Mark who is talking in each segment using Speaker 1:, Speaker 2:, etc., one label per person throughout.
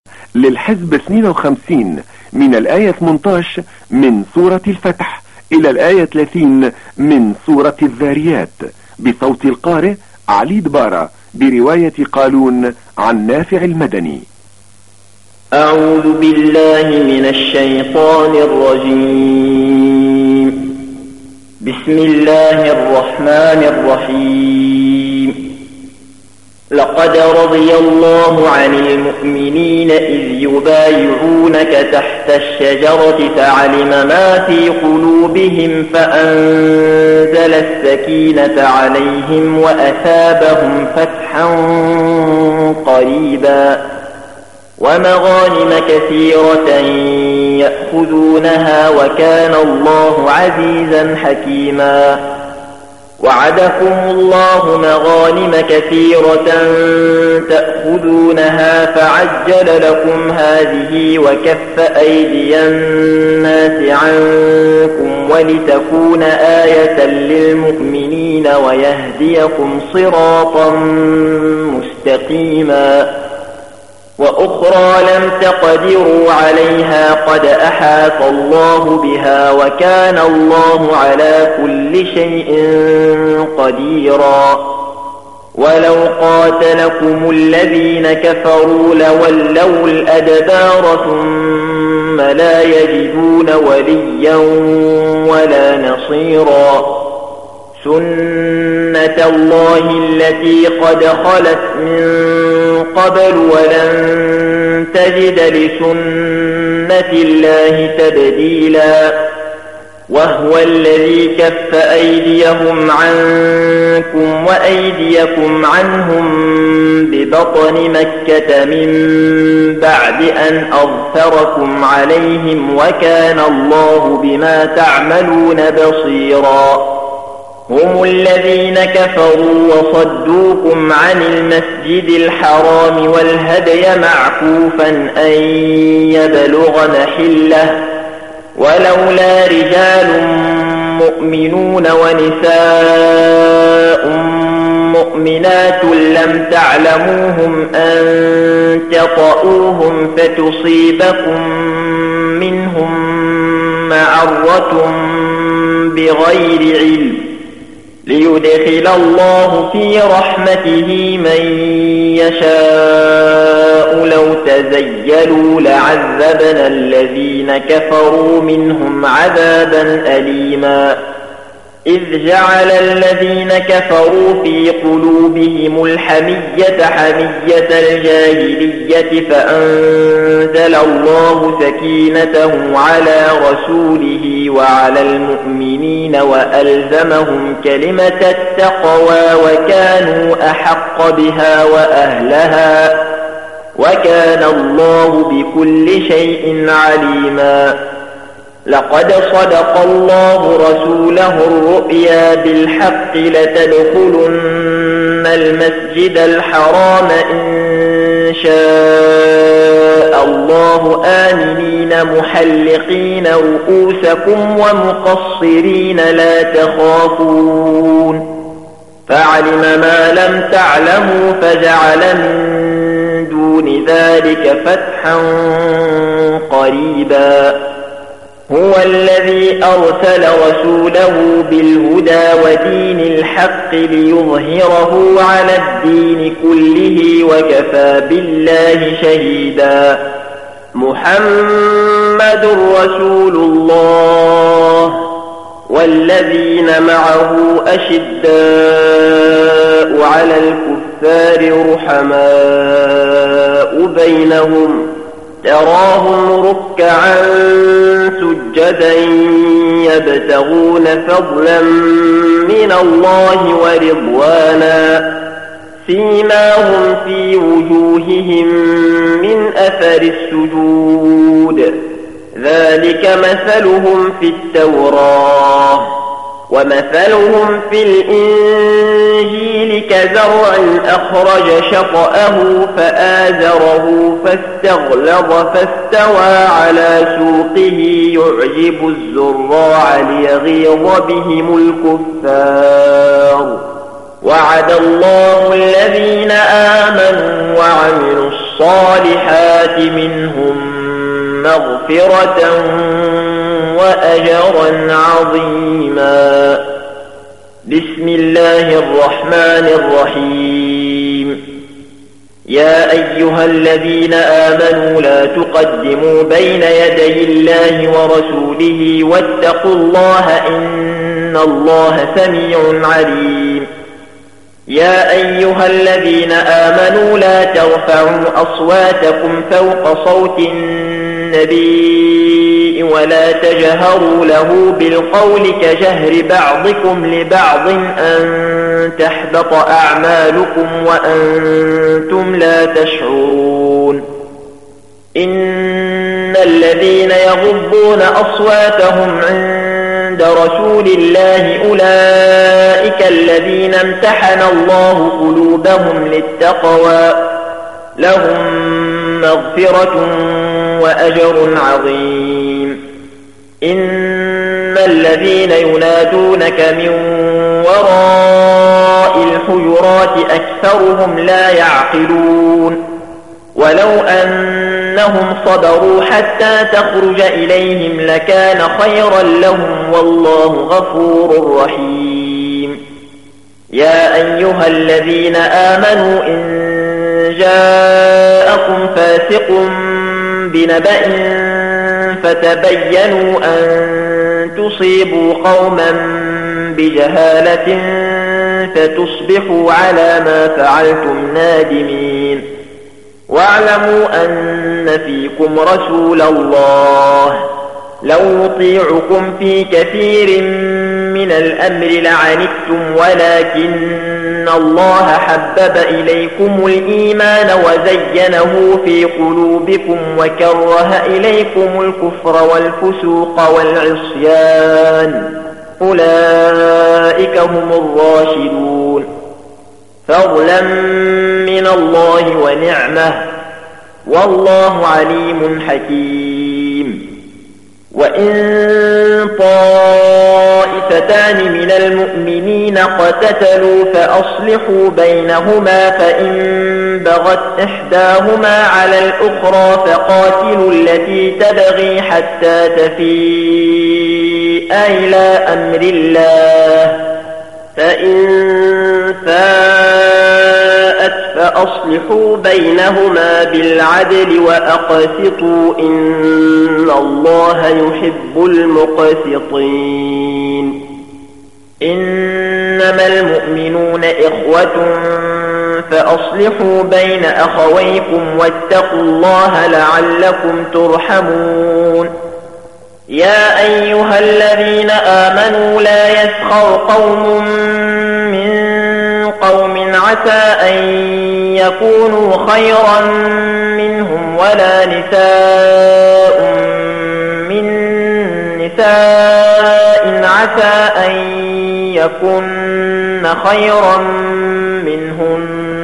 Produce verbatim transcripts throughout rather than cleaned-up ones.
Speaker 1: للحزب اثنين وخمسين من الآية ثمانية عشر من سورة الفتح إلى الآية ثلاثين من سورة الذاريات، بصوت القارئ علي دبارة، برواية قالون عن نافع المدني.
Speaker 2: أعوذ بالله من الشيطان الرجيم. بسم الله الرحمن الرحيم. لقد رضي الله عن المؤمنين إذ يبايعونك تحت الشجرة فعلم ما في قلوبهم فأنزل السكينة عليهم وأثابهم فتحا قريبا ومغانم كثيرة يأخذونها وكان الله عزيزا حكيما. وعدكم الله مغانم كثيرة تأخذونها فعجل لكم هذه وكف أيدي الناس عنكم ولتكون آية للمؤمنين ويهديكم صراطا مستقيما. وأخرى لم تقدروا عليها قد أحاط الله بها وكان الله على كل شيء قديرا. ولو قاتلكم الذين كفروا لولوا الأدبار ثم لا يجدون وليا ولا نصيرا. سنة الله التي قد خلت من قبل ولن تجد لسنة الله تبديلا. وهو الذي كف أيديهم عنكم وأيديكم عنهم ببطن مكة من بعد أن أظفركم عليهم وكان الله بما تعملون بصيرا. هم الذين كفروا وصدوكم عن المسجد الحرام والهدي معكوفا أن يبلغ محله ولولا رجال مؤمنون ونساء مؤمنات لم تعلموهم أن تطؤوهم فتصيبكم منهم معرة بغير علم ليدخل الله في رحمته من يشاء. لو تزيلوا لعذبنا الذين كفروا منهم عذابا أليما. إذ جعل الذين كفروا في قلوبهم الحمية حمية الجاهلية فأنزل الله سكينته على رسوله وعلى المؤمنين وألزمهم كلمة التقوى وكانوا أحق بها وأهلها وكان الله بكل شيء عليما. لقد صدق الله رسوله الرؤيا بالحق لتدخلن المسجد الحرام إن شاء الله آمنين محلقين رؤوسكم ومقصرين لا تخافون فعلم ما لم تعلموا فجعل من دون ذلك فتحا قريبا. هو الذي أرسل رسوله بالهدى ودين الحق ليظهره على الدين كله وكفى بالله شهيدا. محمد رسول الله والذين معه أشداء على الكفار رحماء بينهم تراهم ركعا سجدا يبتغون فضلا من الله ورضوانا سيماهم في وجوههم من أثر السجود ذلك مثلهم في التوراة ومثلهم في الإنجيل كزرع أخرج شطأه فآزره فاستغلظ فاستوى على سوقه يعجب الزراع ليغيظ بهم الكفار. وعد الله الذين آمنوا وعملوا الصالحات الصالحات منهم مغفرة وأجرا عظيما. بسم الله الرحمن الرحيم. يا أيها الذين آمنوا لا تقدموا بين يدي الله ورسوله واتقوا الله إن الله سميع عليم. يا أيها الذين آمنوا لا ترفعوا أصواتكم فوق صوت النبي ولا تجهروا له بالقول كجهر بعضكم لبعض أن تحبط أعمالكم وأنتم لا تشعرون. إن الذين يغضون أصواتهم عند رسول الله أولئك الذين امتحن الله قلوبهم للتقوى لهم مغفرة وأجر عظيم. إن الذين ينادونك من وراء الحجرات أكثرهم لا يعقلون. ولو أنهم صبروا حتى تخرج إليهم لكان خيرا لهم والله غفور رحيم. يا أيها الذين آمنوا إن جاءكم فاسق بنبأ فتبينوا أن تصيبوا قوما بجهالة فتصبحوا على ما فعلتم نادمين. واعلموا أن فيكم رسول الله لو يطيعكم في كثير من الأمر لعنتم ولكن الله حبب إليكم الإيمان وزينه في قلوبكم وكره إليكم الكفر والفسوق والعصيان أولئك هم الراشدون. فضلا من الله ونعمه والله عليم حكيم. وإن طائفتان من المؤمنين اقتتلوا فأصلحوا بينهما فإن بغت إحداهما على الأخرى فقاتلوا التي تبغي حتى تفيء إلى أمر الله فإن فاءت فأصلحوا بينهما بالعدل وأقسطوا إن الله يحب المقسطين. إنما المؤمنون إخوة فأصلحوا بين أخويكم واتقوا الله لعلكم ترحمون. يا أيها الذين آمنوا لا يسخر قوم من قوم عسى أن يكونوا خيرا منهم ولا نساء من نساء عسى أن يكن خيرا منهن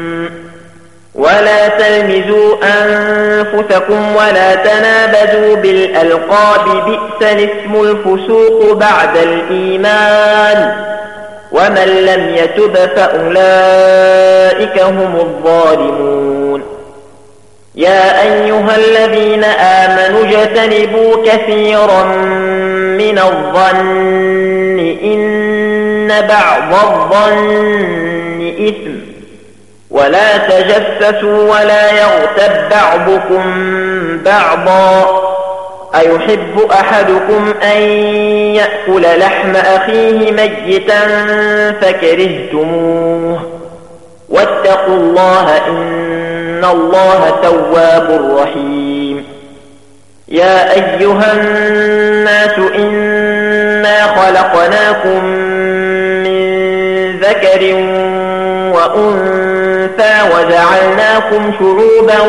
Speaker 2: ولا تلمزوا أنفسكم ولا تنابزوا بالألقاب بئس الاسم الفسوق بعد الإيمان ومن لم يتب فأولئك هم الظالمون. يا أيها الذين آمنوا اجتنبوا كثيرا من الظن إن بعض الظن إثم ولا تجسسوا ولا يغتب بعضكم بعضا أيحب أحدكم أن يأكل لحم أخيه ميتا فكرهتموه واتقوا الله إن الله تواب رحيم. يا أيها الناس إنا خلقناكم من ذكر وأنثى وجعلناكم شعوبا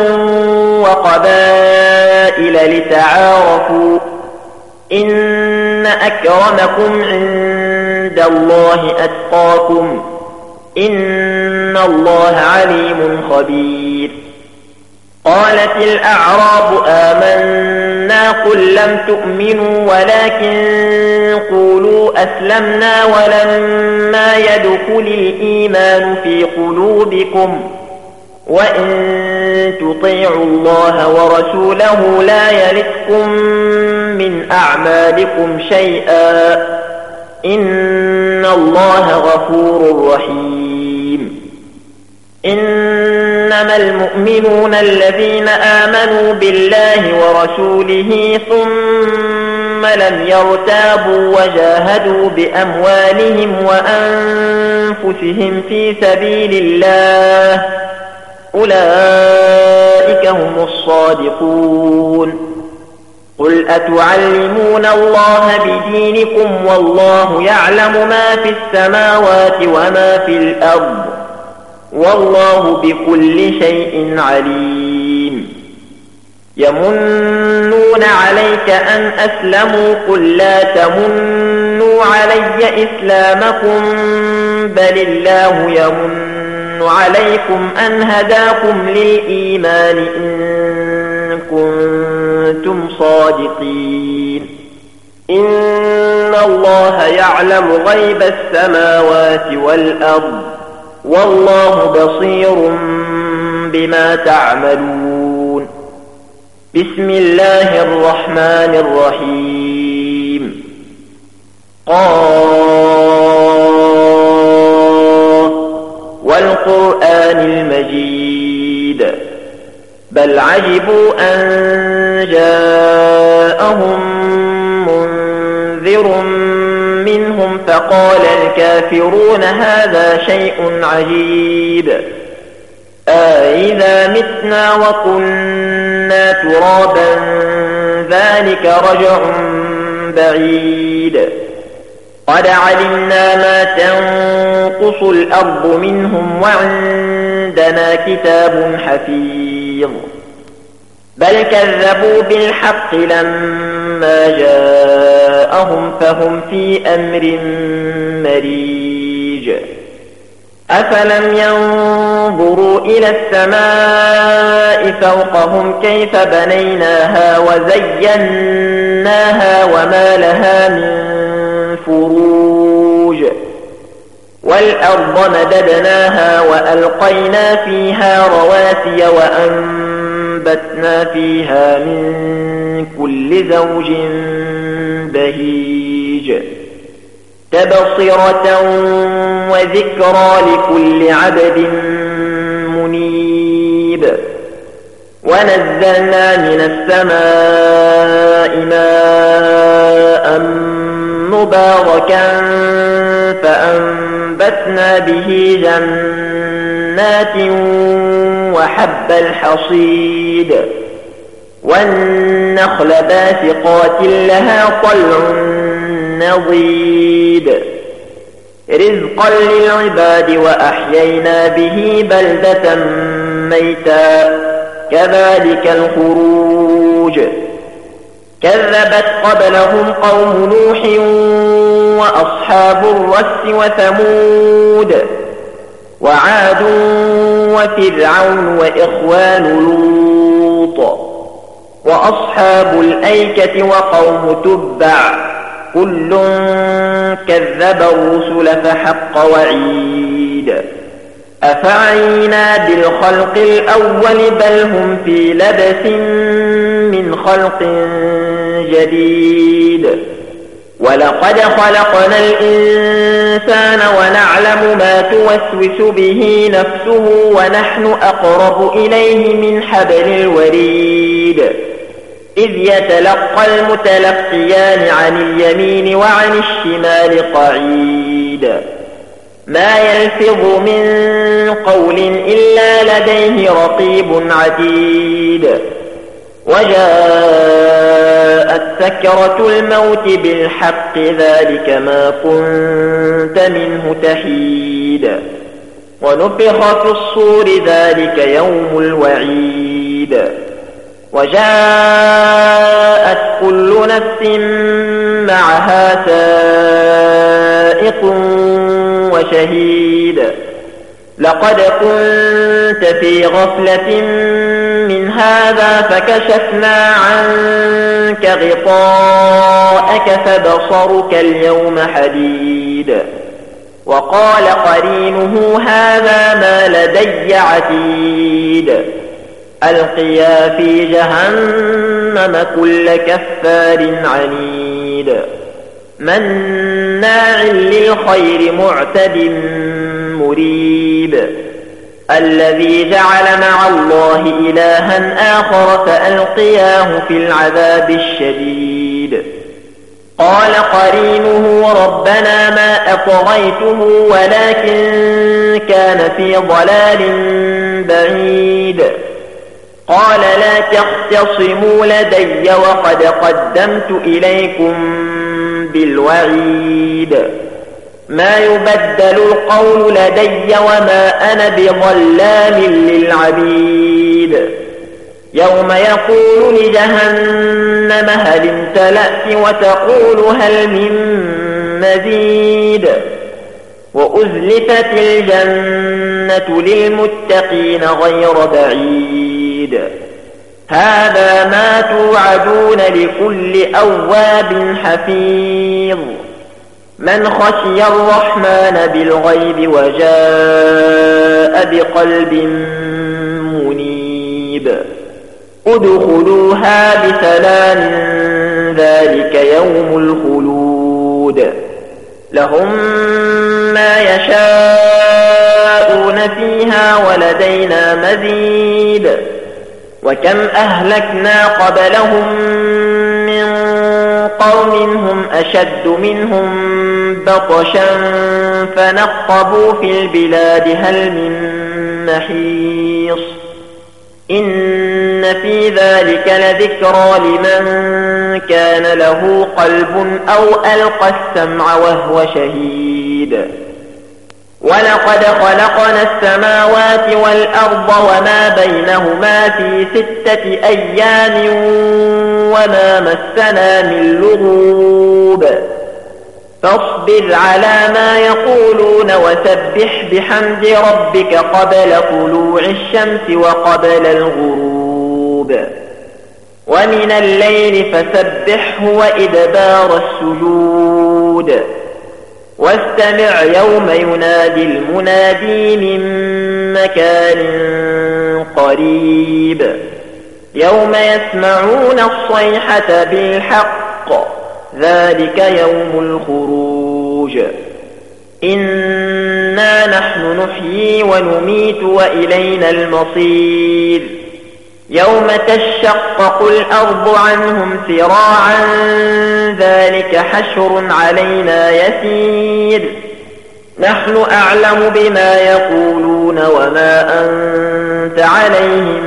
Speaker 2: وقبائل لتعارفوا إن أكرمكم عند الله أتقاكم إن الله عليم خبير. قالت الأعراب آمنا قل لم تؤمنوا ولكن قولوا أسلمنا ولما يدخل الإيمان في قلوبكم وإن تطيعوا الله ورسوله لا يلتكم من أعمالكم شيئا إن الله غفور رحيم. إنما المؤمنون الذين آمنوا بالله ورسوله ثم لم يرتابوا وجاهدوا بأموالهم وأنفسهم في سبيل الله أولئك هم الصادقون. قل أتعلمون الله بدينكم والله يعلم ما في السماوات وما في الأرض والله بكل شيء عليم. يمنون عليك أن أسلموا قل لا تمنوا علي إسلامكم بل الله يمن عليكم أن هداكم للإيمان إن كنتم صادقين. إن الله يعلم غيب السماوات والأرض والله بصير بما تعملون. بسم الله الرحمن الرحيم. قاف والقرآن المجيد بل عجبوا أن جاءهم منذر منهم فقال الكافرون هذا شيء عجيب أإذا متنا وكنا ترابا ذلك رجع بعيد قد علمنا ما تنقص الأرض منهم وعندنا كتاب حفيظ بل كذبوا بالحق لما جاءهم فهم في أمر مريج. أفلم ينظروا إلى السماء فوقهم كيف بنيناها وزيناها وما لها من فروج والأرض مددناها وألقينا فيها رواسي وأنبتنا فيها من كل زوج بهيج تبصرة وذكرى لكل عبد منيب. ونزلنا من السماء ماء مباركا فأنبتنا به جنات وحب الحصيد والنخل باسقات لها طلع نضيد رزقا للعباد وأحيينا به بلدة ميتا كذلك الخروج. كذبت قبلهم قوم نوح وأصحاب الرس وثمود وعاد وفرعون وإخوان لوط وأصحاب الأيكة وقوم تبع كل كذب الرسل فحق وعيد. أفعينا بالخلق الأول بل هم في لبس من خلق جديد. ولقد خلقنا الإنسان ونعلم ما توسوس به نفسه ونحن أقرب إليه من حبل الوريد إذ يتلقى المتلقيان عن اليمين وعن الشمال قعيد ما يلفظ من قول إلا لديه رقيب عتيد. وجاءت سكرة الموت بالحق ذلك ما كنت منه تحيد. ونفخ في الصور ذلك يوم الوعيد. وجاءت كل نفس معها سائق وشهيد. لقد كنت في غفلة من هذا فكشفنا عنك غطاءك فبصرك اليوم حديد. وقال قرينه هذا ما لدي عتيد ألقيا في جهنم كل كفار عنيد مناع للخير معتد مريب الذي جعل مع الله إلها آخر فألقياه في العذاب الشديد قال قرينه ربنا ما أطغيته ولكن كان في ضلال بعيد قال لا تختصموا لدي وقد قدمت إليكم بالوعيد ما يبدل القول لدي وما أنا بظلام للعبيد يوم يقول لجهنم هل امتلأت وتقول هل من مزيد وأزلفت الجنة للمتقين غير بعيد هذا ما توعدون لكل أواب حفيظ من خشي الرحمن بالغيب وجاء بقلب منيب ادخلوها بسلام ذلك يوم الخلود لهم ما يشاءون فيها ولدينا مزيد وكم أهلكنا قبلهم من قوم هم أشد منهم بطشا فنقبوا في البلاد هل من محيص إن في ذلك لذكرى لمن كان له قلب أو ألقى السمع وهو شهيد ولقد خلقنا السماوات والأرض وما بينهما في ستة أيام وما مسنا من لغوب فاصبر على ما يقولون وسبح بحمد ربك قبل طلوع الشمس وقبل الغروب ومن الليل فسبحه وإدبار السجود واستمع يوم ينادي المنادي من مكان قريب يوم يسمعون الصيحة بالحق ذلك يوم الخروج إنا نحن نحيي ونميت وإلينا المصير يوم تشقق الأرض عنهم سراعا ذلك حشر علينا يسير نحن أعلم بما يقولون وما أنت عليهم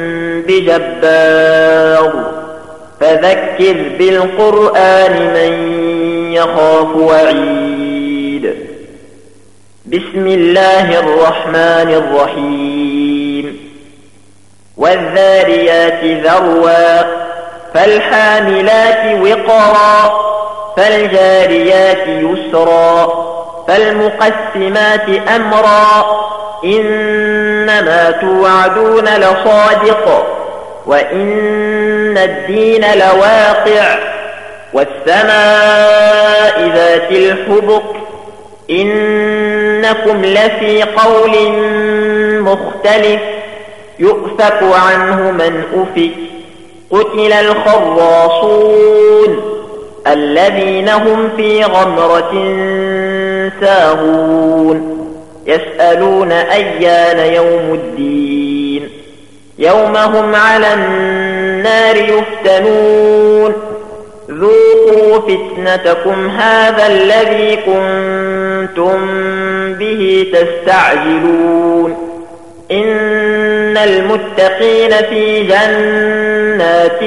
Speaker 2: بجبار فذكر بالقرآن من يخاف وعيد بسم الله الرحمن الرحيم والذاريات ذروا فالحاملات وقرا فالجاريات يسرا فالمقسمات أمرا إنما توعدون لصادق وإن الدين لواقع والسماء ذات الحبك إنكم لفي قول مختلف يؤفك عنه من أفك قتل الخراصون الذين هم في غمرة ساهون يسألون أيان يوم الدين يوم هم على النار يفتنون ذوقوا فتنتكم هذا الذي كنتم به تستعجلون إن المتقين في جنات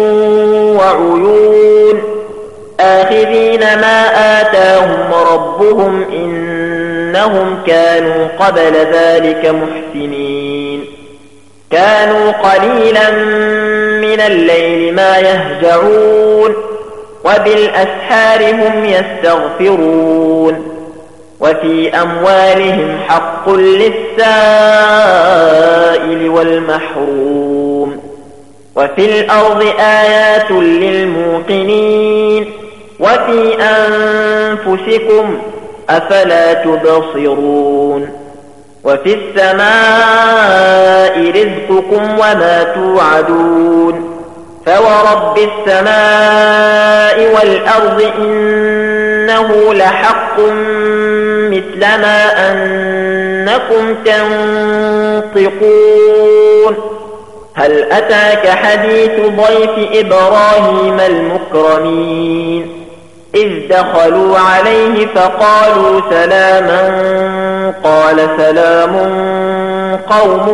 Speaker 2: وعيون آخذين ما آتاهم ربهم إنهم كانوا قبل ذلك محسنين كانوا قليلا من الليل ما يهجعون وبالأسحار هم يستغفرون وفي أموالهم حق للسائل والمحروم وفي الأرض آيات للموقنين وفي أنفسكم أفلا تبصرون وفي السماء رزقكم وما توعدون فورب السماء والأرض إنه لحق مثل ما أنكم تنطقون هل أتاك حديث ضيف إبراهيم المكرمين إذ دخلوا عليه فقالوا سلاما قال سلام قوم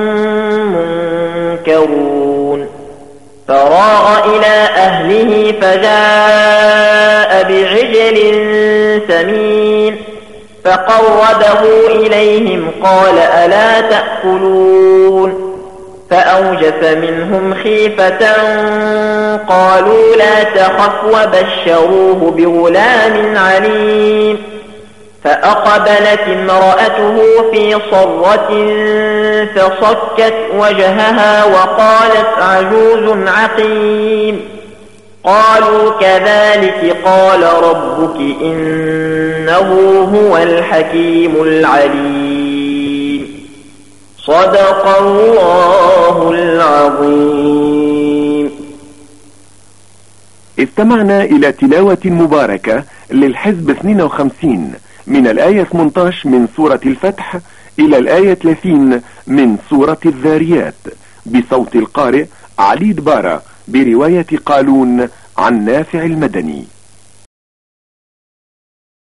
Speaker 2: منكرون فراغ إلى أهله فجاء بعجل سمين فقربه إليهم قال ألا تأكلون فأوجس منهم خيفة قالوا لا تخف وبشروه بغلام عليم فأقبلت امرأته في صرة فصكت وجهها وقالت عجوز عقيم قالوا كذلك قال ربك إنه هو الحكيم العليم صدق الله العظيم.
Speaker 1: استمعنا إلى تلاوة مباركة للحزب اثنين وخمسين من الآية ثمانية عشر من سورة الفتح إلى الآية ثلاثين من سورة الذاريات بصوت القارئ علي دبارة برواية قالون عن نافع المدني.